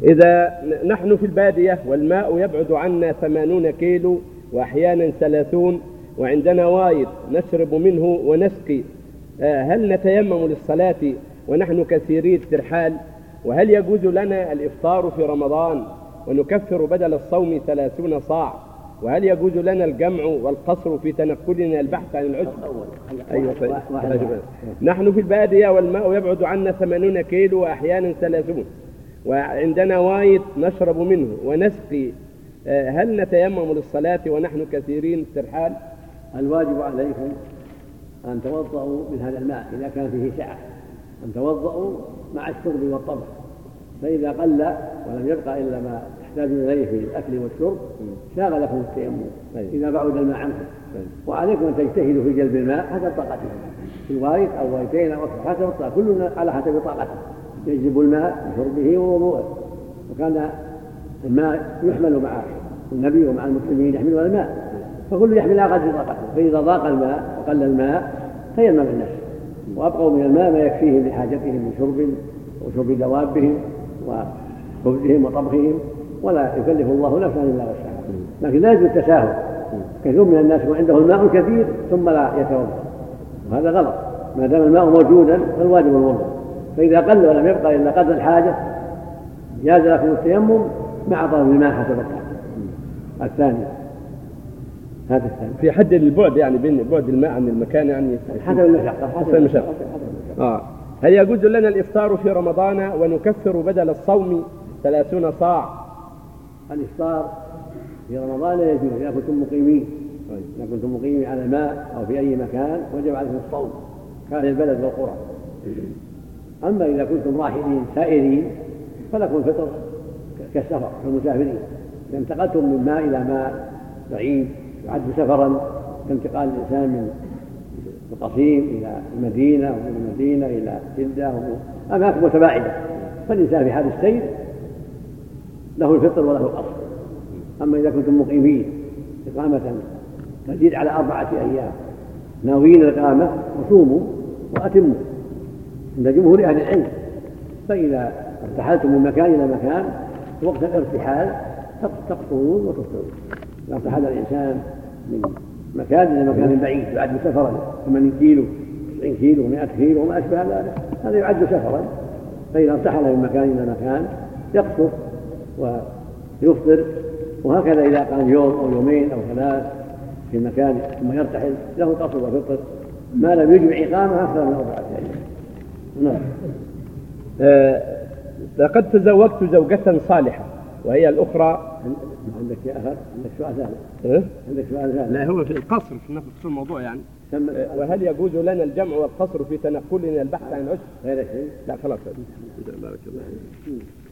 إذا نحن في البادية والماء يبعد عنا 80 كيلو وأحيانا 30 وعندنا وايد نشرب منه ونسقي، هل نتيمم للصلاة ونحن كثيري الترحال؟ وهل يجوز لنا الإفطار في رمضان ونكفر بدل الصوم 30 صاع؟ وهل يجوز لنا الجمع والقصر في تنقلنا البحث عن العشب؟ أيوة نحن في البادية والماء يبعد عنا 80 كيلو وأحيانا 30 وعندنا وايد نشرب منه ونسقي، هل نتيمم للصلاة ونحن كثيرين الترحال؟ الواجب عليكم أن توضؤوا من هذا الماء إذا كان فيه سعة، أن توضؤوا مع الشرب والطبخ، فإذا قل ولم يبقى إلا ما تحتاجون إليه في الأكل والشرب شاغ لكم التيمم إذا بعد الماء عنكم. وعليكم أن تجتهدوا في جلب الماء حسب طاقتكم، في الوارد أو وارتين أو حسب الطاقة، كلنا على حسب طاقته يجلب الماء بشربه ووضوءه. وكان الماء يحمل مع النبي ومع المسلمين يحملون الماء، فكل يحمل على قدر طاقته، فإذا ضاق الماء وقل الماء تيمم الناس وأبقوا من الماء ما يكفيهم لحاجتهم من شرب وشرب دوابهم وخبزهم وطبخهم، ولا يكلف الله نفسا إلا وسعها. لكن لا يجوز التساهل، كثير من الناس عنده الماء الكثير ثم لا يتوضا، وهذا غلط. ما دام الماء موجودا فالواجب الوضوء، فإذا قل ولم يبقى إلا قدر الحاجة جاز لكم التيمم مع طلب الماء حسب الطاقة. الثاني هذا الثاني في حد البعد، يعني بين بعد الماء عن المكان، يعني حسب المشقة. هل يجوز لنا الإفطار في رمضان ونكفر بدل الصوم 30 صاع؟ الإفطار في رمضان يجوز إذا كنتم مقيمين، إذا كنتم مقيمين على الماء أو في أي مكان وجب عليكم الصوم كان البلد والقرى. أما إذا كنتم راحلين سائرين فلكم الفطر كالسفر كالمسافرين، إذا انتقلتم من ماء إلى ماء بعيد يعد سفرا كانتقال الإنسان من القصيم إلى المدينة ومن المدينة إلى جدة أماكن متباعدة، فالإنسان في حال السير له الفطر وله القصر. أما إذا كنتم مقيمين إقامة تزيد على 4 أيام ناويين الإقامة وصوموا وأتموا عند جمهور أهل العلم. فإذا ارتحلتم من مكان إلى مكان وقت الارتحال تقصرون وتفطرون. إذا ارتحل الإنسان من مكان إلى مكان بعيد يعد سفرا 80 كيلو 90 كيلو 100 كيلو وما أشبه ذلك، هذا يعد سفرا. فإذا ارتحل من مكان إلى مكان يقصر ويفطر، وهكذا إذا قام يوم أو يومين أو 3 في مكان ثم يرتحل له قصر وفطر ما لم يجمع إقامة أكثر من 4 أيام. نعم. لقد تزوجت زوجة صالحة وهي الأخرى. عندك يا أخي عندك سؤال ثاني؟ عندك سؤال ثاني؟ لا، هو في القصر في نفس الموضوع يعني. وهل يجوز لنا الجمع والقصر في تنقلنا البحث عن العشب؟ غير شيء؟ لا خلاص. بارك الله.